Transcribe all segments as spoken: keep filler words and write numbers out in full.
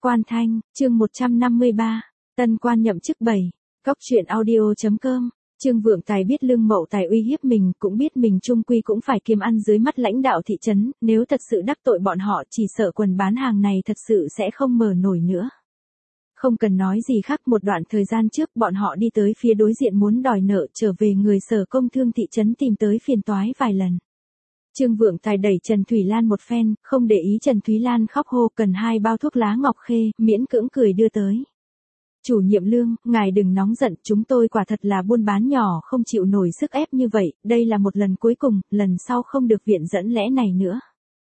Quan Thanh, chương một trăm năm mươi ba, tân quan nhậm chức bảy, cóc truyện audio chấm com. Trương Vượng Tài biết Lương Mậu Tài uy hiếp mình, cũng biết mình chung quy cũng phải kiêm ăn dưới mắt lãnh đạo thị trấn, nếu thật sự đắc tội bọn họ chỉ sợ quần bán hàng này thật sự sẽ không mở nổi nữa. Không cần nói gì khác, một đoạn thời gian trước bọn họ đi tới phía đối diện muốn đòi nợ, trở về người Sở Công Thương thị trấn tìm tới phiền toái vài lần. Trương Vượng Tài đẩy Trần Thủy Lan một phen, không để ý Trần Thúy Lan khóc hô cần hai bao thuốc lá ngọc khê, miễn cưỡng cười đưa tới. Chủ nhiệm Lương, ngài đừng nóng giận, chúng tôi quả thật là buôn bán nhỏ không chịu nổi sức ép như vậy, đây là một lần cuối cùng, lần sau không được viện dẫn lẽ này nữa.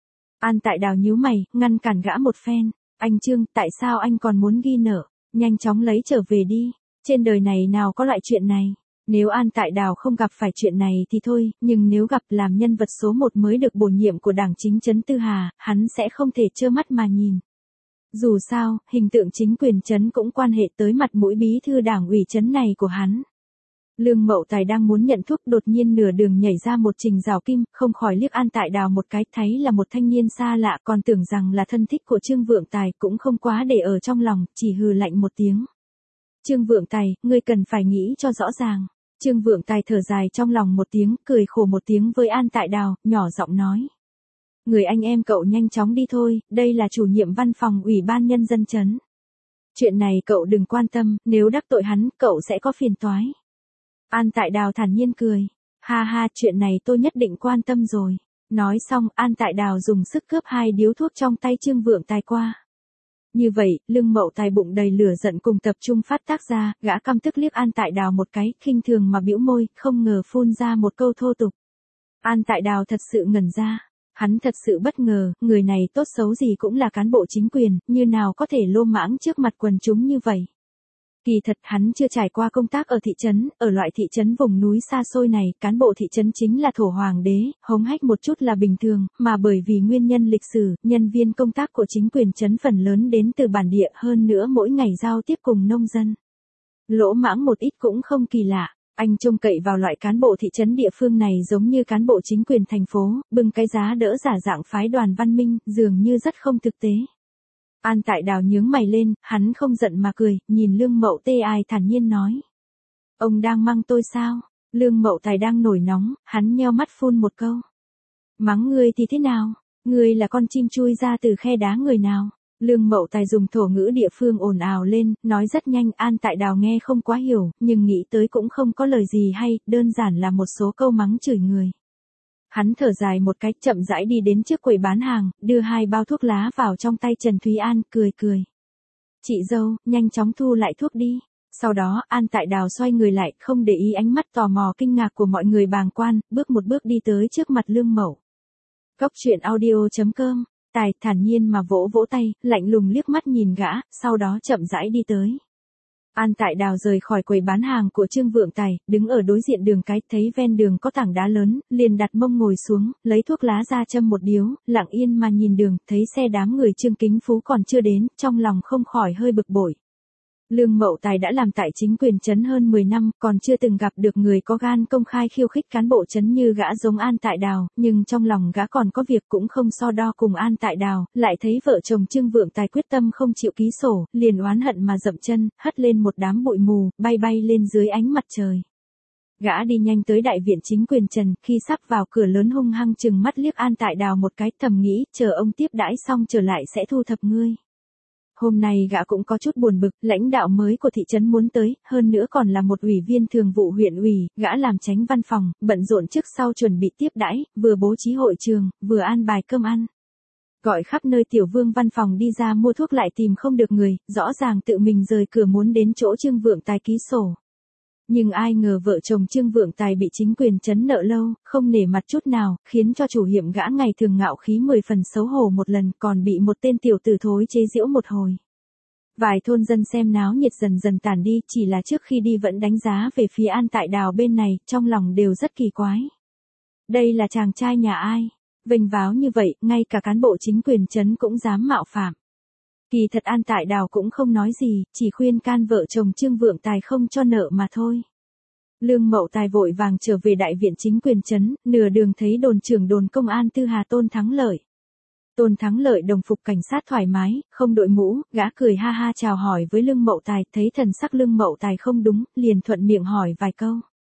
An Tại Đào nhíu mày, ngăn cản gã một phen, anh Trương, tại sao anh còn muốn ghi nợ, nhanh chóng lấy trở về đi, trên đời này nào có loại chuyện này. Nếu An Tại Đào không gặp phải chuyện này thì thôi, nhưng nếu gặp làm nhân vật số một mới được bổ nhiệm của Đảng chính trấn Tư Hà, hắn sẽ không thể trơ mắt mà nhìn. Dù sao, hình tượng chính quyền trấn cũng quan hệ tới mặt mũi bí thư đảng ủy trấn này của hắn. Lương Mậu Tài đang muốn nhận thuốc, đột nhiên nửa đường nhảy ra một Trình Giảo Kim, không khỏi liếc An Tại Đào một cái, thấy là một thanh niên xa lạ, còn tưởng rằng là thân thích của Trương Vượng Tài, cũng không quá để ở trong lòng, chỉ hừ lạnh một tiếng. Trương Vượng Tài, ngươi cần phải nghĩ cho rõ ràng. Trương Vượng Tài thở dài trong lòng một tiếng, cười khổ một tiếng với An Tại Đào, nhỏ giọng nói. Người anh em cậu nhanh chóng đi thôi, đây là chủ nhiệm văn phòng ủy ban nhân dân trấn. Chuyện này cậu đừng quan tâm, nếu đắc tội hắn, cậu sẽ có phiền toái. An Tại Đào thản nhiên cười. Ha ha, chuyện này tôi nhất định quan tâm rồi. Nói xong, An Tại Đào dùng sức cướp hai điếu thuốc trong tay Trương Vượng Tài qua. Như vậy, Lương Mậu Tài bụng đầy lửa giận cùng tập trung phát tác ra, gã căm tức liếc An Tại Đào một cái, khinh thường mà bĩu môi, không ngờ phun ra một câu thô tục. An Tại Đào thật sự ngẩn ra. Hắn thật sự bất ngờ, người này tốt xấu gì cũng là cán bộ chính quyền, như nào có thể lô mãng trước mặt quần chúng như vậy. Kỳ thật hắn chưa trải qua công tác ở thị trấn, ở loại thị trấn vùng núi xa xôi này, cán bộ thị trấn chính là thổ hoàng đế, hống hách một chút là bình thường, mà bởi vì nguyên nhân lịch sử, nhân viên công tác của chính quyền trấn phần lớn đến từ bản địa, hơn nữa mỗi ngày giao tiếp cùng nông dân. Lỗ mãng một ít cũng không kỳ lạ. Anh trông cậy vào loại cán bộ thị trấn địa phương này giống như cán bộ chính quyền thành phố, bưng cái giá đỡ giả dạng phái Đoàn Văn Minh, dường như rất không thực tế. An Tại Đào nhướng mày lên, hắn không giận mà cười, nhìn Lương Mậu Tê Ai thản nhiên nói. Ông đang mắng tôi sao? Lương Mậu Tài đang nổi nóng, hắn nheo mắt phun một câu. Mắng ngươi thì thế nào? Ngươi là con chim chui ra từ khe đá người nào? Lương Mậu Tài dùng thổ ngữ địa phương ồn ào lên, nói rất nhanh. An Tại Đào nghe không quá hiểu, nhưng nghĩ tới cũng không có lời gì hay, đơn giản là một số câu mắng chửi người. Hắn thở dài một cách, chậm rãi đi đến trước quầy bán hàng, đưa hai bao thuốc lá vào trong tay Trần Thúy An, cười cười. Chị dâu, nhanh chóng thu lại thuốc đi. Sau đó, An Tại Đào xoay người lại, không để ý ánh mắt tò mò kinh ngạc của mọi người bàng quan, bước một bước đi tới trước mặt Lương Mậu. Cóc truyện audio chấm com. Tài thản nhiên mà vỗ vỗ tay, lạnh lùng liếc mắt nhìn gã, sau đó chậm rãi đi tới. An Tại Đào rời khỏi quầy bán hàng của Trương Vượng Tài, đứng ở đối diện đường cái, thấy ven đường có tảng đá lớn, liền đặt mông ngồi xuống, lấy thuốc lá ra châm một điếu, lặng yên mà nhìn đường, thấy xe đám người Trương Kính Phú còn chưa đến, trong lòng không khỏi hơi bực bội. Lương Mậu Tài đã làm tại chính quyền trấn hơn mười năm, còn chưa từng gặp được người có gan công khai khiêu khích cán bộ trấn như gã giống An Tại Đào, nhưng trong lòng gã còn có việc cũng không so đo cùng An Tại Đào, lại thấy vợ chồng Trương Vượng Tài quyết tâm không chịu ký sổ, liền oán hận mà dậm chân, hất lên một đám bụi mù, bay bay lên dưới ánh mặt trời. Gã đi nhanh tới đại viện chính quyền trần, khi sắp vào cửa lớn hung hăng chừng mắt liếc An Tại Đào một cái, thầm nghĩ, chờ ông tiếp đãi xong trở lại sẽ thu thập ngươi. Hôm nay gã cũng có chút buồn bực, lãnh đạo mới của thị trấn muốn tới, hơn nữa còn là một ủy viên thường vụ huyện ủy, gã làm chánh văn phòng, bận rộn trước sau chuẩn bị tiếp đãi, vừa bố trí hội trường, vừa an bài cơm ăn. Gọi khắp nơi tiểu vương văn phòng đi ra mua thuốc lại tìm không được người, rõ ràng tự mình rời cửa muốn đến chỗ Trương Vượng Tài ký sổ. Nhưng ai ngờ vợ chồng Trương Vượng Tài bị chính quyền trấn nợ lâu, không nể mặt chút nào, khiến cho chủ nhiệm gã ngày thường ngạo khí mười phần xấu hổ một lần, còn bị một tên tiểu tử thối chế giễu một hồi. Vài thôn dân xem náo nhiệt dần dần tản đi, chỉ là trước khi đi vẫn đánh giá về phía An Tại Đào bên này, trong lòng đều rất kỳ quái. Đây là chàng trai nhà ai? Vênh váo như vậy, ngay cả cán bộ chính quyền trấn cũng dám mạo phạm. Kỳ thật An Tại Đào cũng không nói gì, chỉ khuyên can vợ chồng Trương Vượng Tài không cho nợ mà thôi. Lương Mậu Tài vội vàng trở về đại viện chính quyền trấn, nửa đường thấy đồn trưởng đồn công an Tư Hà Tôn Thắng Lợi. Tôn Thắng Lợi đồng phục cảnh sát thoải mái, không đội mũ, gã cười ha ha chào hỏi với Lương Mậu Tài, thấy thần sắc Lương Mậu Tài không đúng, liền thuận miệng hỏi vài câu.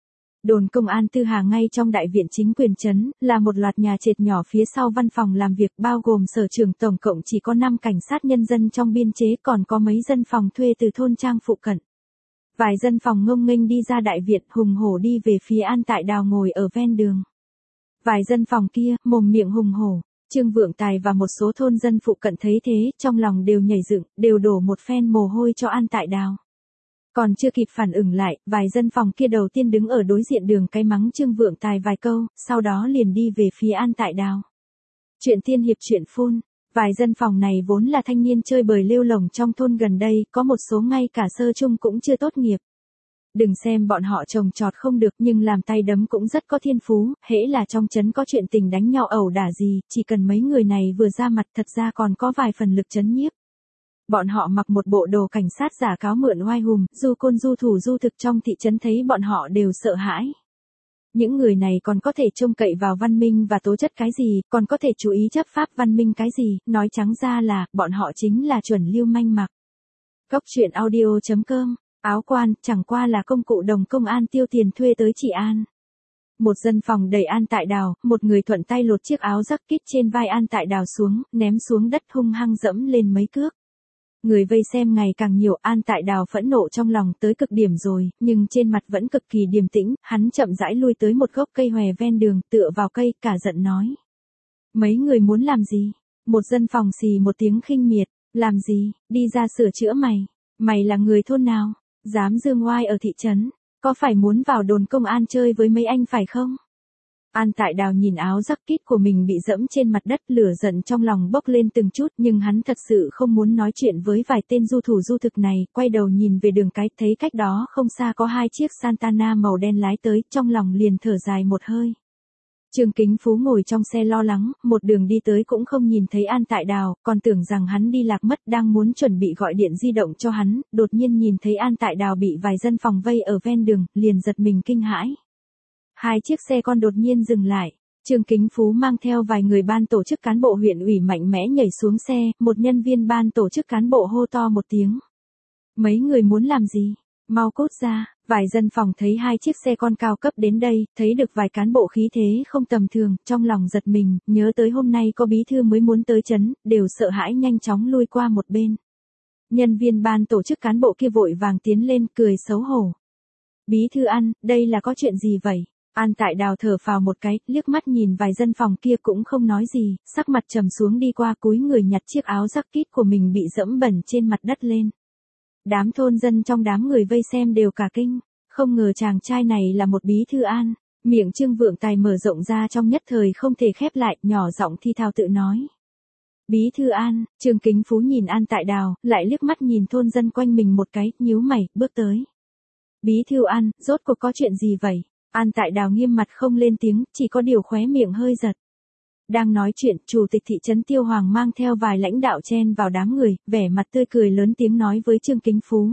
Đồn công an Tư Hà ngay trong đại viện chính quyền trấn, là một loạt nhà trệt nhỏ phía sau văn phòng làm việc bao gồm sở trưởng, tổng cộng chỉ có năm cảnh sát nhân dân trong biên chế, còn có mấy dân phòng thuê từ thôn trang phụ cận. Vài dân phòng ngông nghênh đi ra đại viện, hùng hổ đi về phía An Tại Đào ngồi ở ven đường. Vài dân phòng kia, mồm miệng hùng hổ. Trương Vượng Tài và một số thôn dân phụ cận thấy thế, trong lòng đều nhảy dựng, đều đổ một phen mồ hôi cho An Tại Đào. Còn chưa kịp phản ứng lại, vài dân phòng kia đầu tiên đứng ở đối diện đường cái mắng Trương Vượng Tài vài câu, sau đó liền đi về phía An Tại Đào. Chuyện tiên hiệp chuyện phun, vài dân phòng này vốn là thanh niên chơi bời lêu lổng trong thôn gần đây, có một số ngay cả sơ chung cũng chưa tốt nghiệp. Đừng xem bọn họ trồng trọt không được nhưng làm tay đấm cũng rất có thiên phú, hễ là trong trấn có chuyện tình đánh nhau ẩu đả gì, chỉ cần mấy người này vừa ra mặt thật ra còn có vài phần lực trấn nhiếp. Bọn họ mặc một bộ đồ cảnh sát giả cáo mượn oai hùng, du côn du thủ du thực trong thị trấn thấy bọn họ đều sợ hãi. Những người này còn có thể trông cậy vào văn minh và tố chất cái gì, còn có thể chú ý chấp pháp văn minh cái gì, nói trắng ra là, bọn họ chính là chuẩn lưu manh mặc. Cốc truyện audio chấm com, áo quan, chẳng qua là công cụ đồng công an tiêu tiền thuê tới trị an. Một dân phòng đẩy An Tại Đào, một người thuận tay lột chiếc áo rắc kít trên vai An Tại Đào xuống, ném xuống đất hung hăng dẫm lên mấy cước. Người vây xem ngày càng nhiều, An Tại Đào phẫn nộ trong lòng tới cực điểm rồi, nhưng trên mặt vẫn cực kỳ điềm tĩnh, hắn chậm rãi lui tới một gốc cây hòe ven đường, tựa vào cây, cả giận nói. Mấy người muốn làm gì? Một dân phòng xì một tiếng khinh miệt, làm gì, đi ra sửa chữa mày, mày là người thôn nào, dám dương oai ở thị trấn, có phải muốn vào đồn công an chơi với mấy anh phải không? An Tại Đào nhìn áo rắc kít của mình bị dẫm trên mặt đất, lửa giận trong lòng bốc lên từng chút, nhưng hắn thật sự không muốn nói chuyện với vài tên du thủ du thực này, quay đầu nhìn về đường cái, thấy cách đó không xa có hai chiếc Santana màu đen lái tới, trong lòng liền thở dài một hơi. Trương Kính Phú ngồi trong xe lo lắng, một đường đi tới cũng không nhìn thấy An Tại Đào, còn tưởng rằng hắn đi lạc mất, đang muốn chuẩn bị gọi điện di động cho hắn, đột nhiên nhìn thấy An Tại Đào bị vài dân phòng vây ở ven đường, liền giật mình kinh hãi. Hai chiếc xe con đột nhiên dừng lại, Trương Kính Phú mang theo vài người ban tổ chức cán bộ huyện ủy mạnh mẽ nhảy xuống xe, một nhân viên ban tổ chức cán bộ hô to một tiếng. Mấy người muốn làm gì? Mau cút ra, vài dân phòng thấy hai chiếc xe con cao cấp đến đây, thấy được vài cán bộ khí thế không tầm thường, trong lòng giật mình, nhớ tới hôm nay có bí thư mới muốn tới trấn, đều sợ hãi nhanh chóng lui qua một bên. Nhân viên ban tổ chức cán bộ kia vội vàng tiến lên, cười xấu hổ. Bí thư An, đây là có chuyện gì vậy? An Tại Đào thở phào một cái, liếc mắt nhìn vài dân phòng kia cũng không nói gì, sắc mặt trầm xuống đi qua cúi người nhặt chiếc áo rắc kít của mình bị dẫm bẩn trên mặt đất lên. Đám thôn dân trong đám người vây xem đều cả kinh, không ngờ chàng trai này là một bí thư An, miệng Trương Vượng Tài mở rộng ra trong nhất thời không thể khép lại, nhỏ giọng thi thào tự nói. Bí thư An, Trương Kính Phú nhìn An Tại Đào, lại liếc mắt nhìn thôn dân quanh mình một cái, nhíu mày, bước tới. Bí thư An, rốt cuộc có chuyện gì vậy? An Tại Đào nghiêm mặt không lên tiếng, chỉ có điều khóe miệng hơi giật. Đang nói chuyện, chủ tịch thị trấn Tiêu Hoàng mang theo vài lãnh đạo chen vào đám người, vẻ mặt tươi cười lớn tiếng nói với Trương Kính Phú.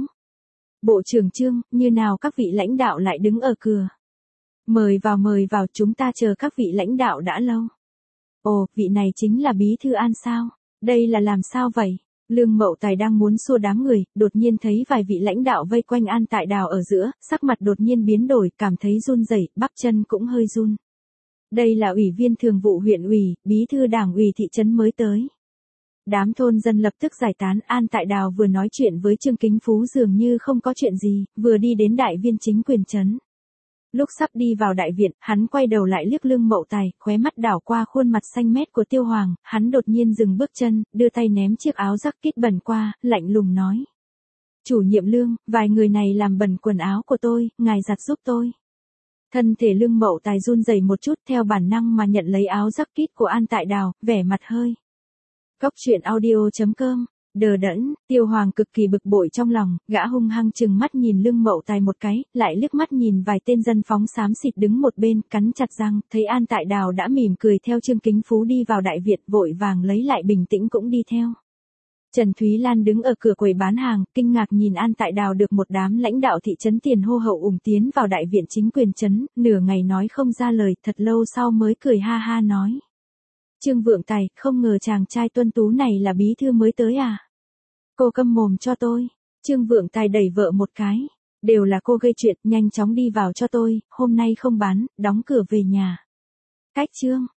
Bộ trưởng Trương, như nào các vị lãnh đạo lại đứng ở cửa? Mời vào mời vào, chúng ta chờ các vị lãnh đạo đã lâu. Ồ, vị này chính là bí thư An sao? Đây là làm sao vậy? Lương Mậu Tài đang muốn xua đám người, đột nhiên thấy vài vị lãnh đạo vây quanh An Tại Đào ở giữa, sắc mặt đột nhiên biến đổi, cảm thấy run rẩy, bắp chân cũng hơi run. Đây là ủy viên thường vụ huyện ủy, bí thư đảng ủy thị trấn mới tới. Đám thôn dân lập tức giải tán, An Tại Đào vừa nói chuyện với Trương Kính Phú dường như không có chuyện gì, vừa đi đến đại viên chính quyền trấn. Lúc sắp đi vào đại viện, hắn quay đầu lại liếc Lương Mậu Tài, khóe mắt đảo qua khuôn mặt xanh mét của Tiêu Hoàng, hắn đột nhiên dừng bước chân, đưa tay ném chiếc áo rắc kít bẩn qua, lạnh lùng nói. Chủ nhiệm Lương, vài người này làm bẩn quần áo của tôi, ngài giặt giúp tôi. Thân thể Lương Mậu Tài run rẩy một chút, theo bản năng mà nhận lấy áo rắc kít của An Tại Đào, vẻ mặt hơi. Cốc truyện audio chấm com, đờ đẫn, Tiêu Hoàng cực kỳ bực bội trong lòng, gã hung hăng chừng mắt nhìn Lương Mậu Tài một cái, lại liếc mắt nhìn vài tên dân phóng xám xịt đứng một bên, cắn chặt răng, thấy An Tại Đào đã mỉm cười theo Trương Kính Phú đi vào đại viện, vội vàng lấy lại bình tĩnh cũng đi theo. Trần Thúy Lan đứng ở cửa quầy bán hàng, kinh ngạc nhìn An Tại Đào được một đám lãnh đạo thị trấn tiền hô hậu ủng tiến vào đại viện chính quyền trấn, nửa ngày nói không ra lời, thật lâu sau mới cười ha ha nói. Trương Vượng Tài, không ngờ chàng trai tuân tú này là bí thư mới tới à? Cô câm mồm cho tôi. Trương Vượng Tài đẩy vợ một cái. Đều là cô gây chuyện, nhanh chóng đi vào cho tôi, hôm nay không bán, đóng cửa về nhà. Cách Trương.